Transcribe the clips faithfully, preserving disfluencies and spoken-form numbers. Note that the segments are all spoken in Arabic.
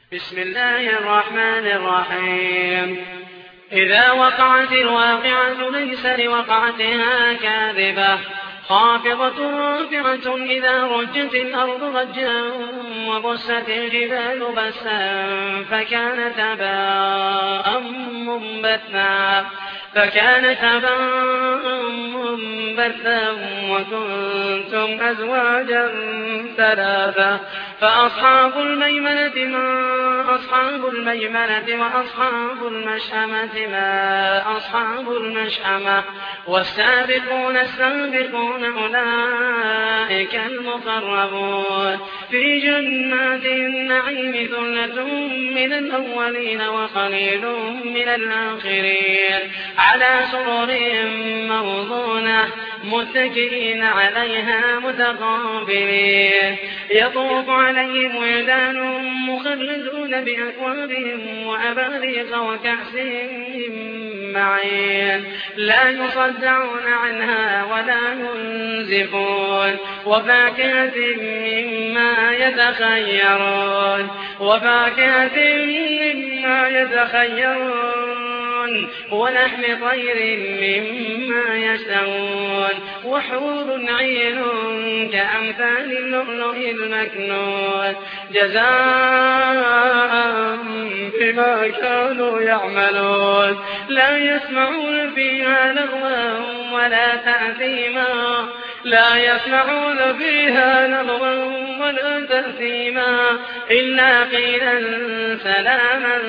بسم الله الرحمن الرحيم إذا وقعت الواقعة ليس لوقعتها كاذبة خافضة رافعة إذا رجت الأرض رجا وبست الجبال بسا فكانت هباء منبثا فكانت هباء منبثا وكنتم أزواجا ثلاثة فأصحاب الميمنة ما أصحاب الميمنة وأصحاب المشأمة ما أصحاب المشأمة والسابقون السابقون أولئك المقربون في جنات النعيم ثلة من الأولين وقليل من الآخرين على سرر موضونة متكئين عليها متقابلين يطوف عليهم ولدان مخلدون بأكوابهم وأباريق وكأس من معين لا يصدعون عنها ولا ينزفون وفاكهة مما يتخيرون وفاكهة مما يتخيرون ولحم طير مما يشتهون وحور عين كأمثال اللؤلؤ المكنون جزاء بما كانوا يعملون لا يسمعون فيها لغوا ولا تأثيما لا يسمعون فيها لغوا ولا تأثيما إلا قيلا سلاما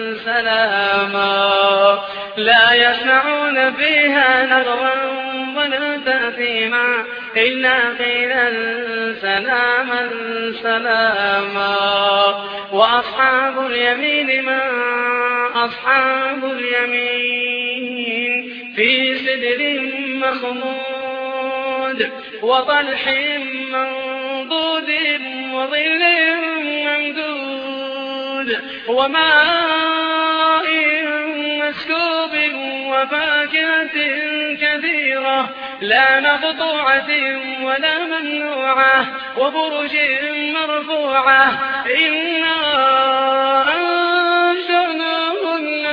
سلاما لا يسمعون فيها لغوا ولا تأثيما إلا قيلا سلاما سلاما وأصحاب اليمين ما أصحاب اليمين في سدر مخضود وطلح منضود وظل ممدود وماء مسكوب وفاكهة كثيرة لا مقطوعة ولا ممنوعة وفرش مرفوعة إنا أنشأناهن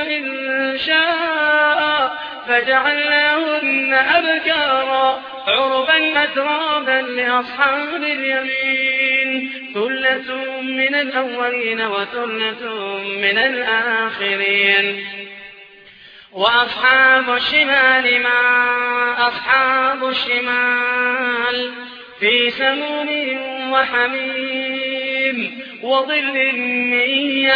إنشاء فجعلناهن أبكارا عربا أترابا لأصحاب اليمين ثلة من الأولين وثلة من الآخرين وأصحاب الشمال ما أصحاب الشمال في سموم وحميم وظل من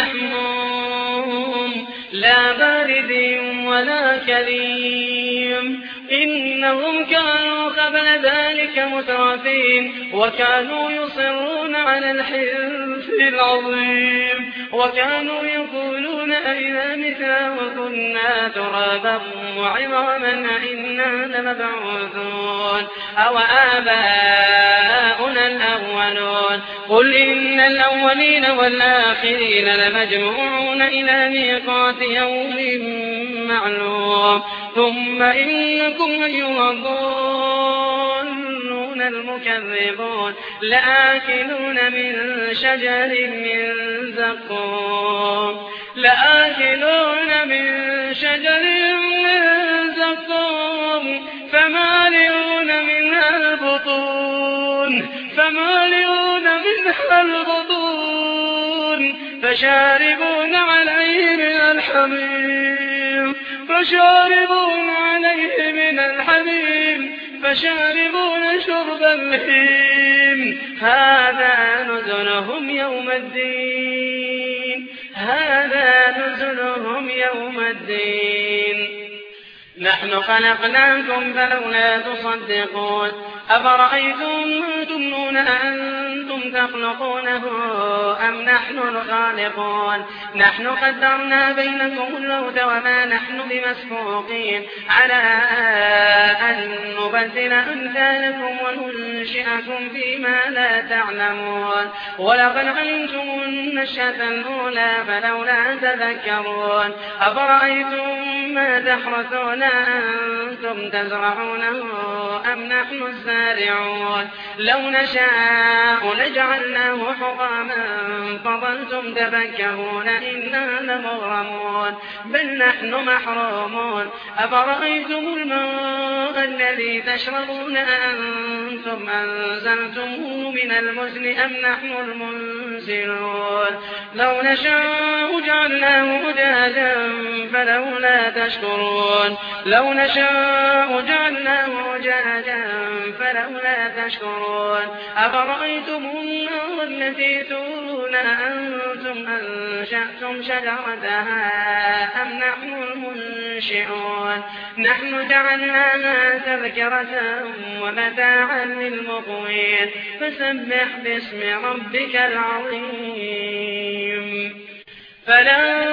يحموم لا بارد ولا كريم إنهم كانوا قبل ذلك مترفين وكانوا يصرون على الحنث العظيم وكانوا يقولون أئذا متنا وكنا ترابا وعظاما أئنا لمبعوثون أو آباؤنا الأولون قل إن الأولين والآخرين لمجموعون إلى ميقات يوم معلوم ثم إنكم أيها الضالون المكذبون لآكلون من شجر من زقوم لآكلون من شجر من زقوم فمالئون منها البطون فمالئون منها البطون فشاربون عليه من الحميم فشاربون عليه من الحميم فشاربون شرب الهيم هذا نزلهم يوم الدين هذا نزلهم يوم الدين نحن خلقناكم فلولا تصدقون أفرأيتم ما تمنون أنتم تخلقونه أم نحن الخالقون نحن قدرنا بينكم الموت وما نحن بمسبوقين على أن نبدل أمثالكم وننشئكم فيما لا تعلمون ولقد علمتم النشأة الأولى فلولا تذكرون أفرأيتم ما تحرثون أنتم تزرعونه أم نحن الزارعون لو نشاء جعلناه حطاما فظلتم تفكهون إنا لمغرمون بل نحن محرومون أفرأيتم الماء الذي تشربون أأنتم أنزلتموه من المزن أم نحن المنزلون لو نشاء جعلناه أجاجا فلولا تشكرون لو نشاء جعلناه أجاجا فلولا تشكرون أفرأيتم النار التي تورون أأنتم أنشأتم شجرتها أم نحن المنشئون نحن جعلناها تذكرة ومتاعا للمقوين فسبح باسم ربك العظيم فلا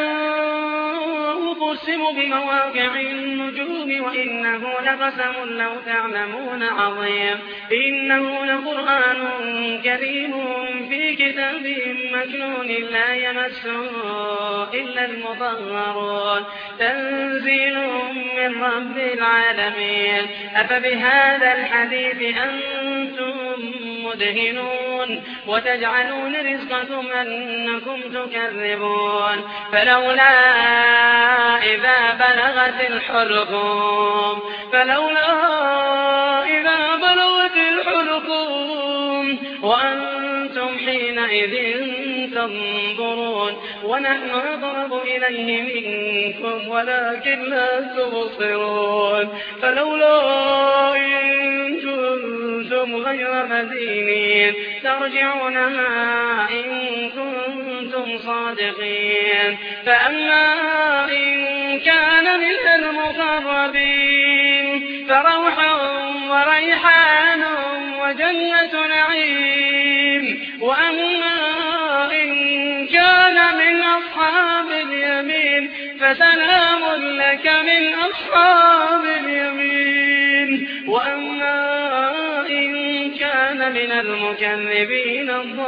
أقسم بمواقع النجوم وإنه لقسم لو تعلمون عظيم إنه لقرآن كريم في كتاب مكنون لا يمسه إلا المطهرون تنزيل من رب العالمين أفبهذا الحديث أنتم مدهنون وتجعلون رزقكم أنكم تكذبون فلولا إذا بلغت الحلقوم فلولا إذا بلغت الحلقوم وأنتم حينئذ تنظرون ونحن أقرب إليه منكم ولكن لا تبصرون فلولا إن كنتم غير مدينين ترجعونها إن كنتم صادقين فأما إن كان من المقربين فروح وريحان وجنة نعيم وأما إن كان من أصحاب اليمين فسلام لك من أصحاب اليمين وأما إن كان من المكذبين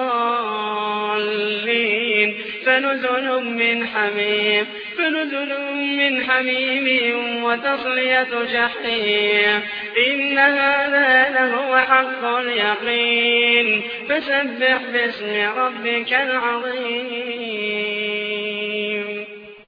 الضالين فنزل من حميم فنزل من حميم وتصلية جحيم إن هذا لهو حق اليقين فسبح باسم ربك العظيم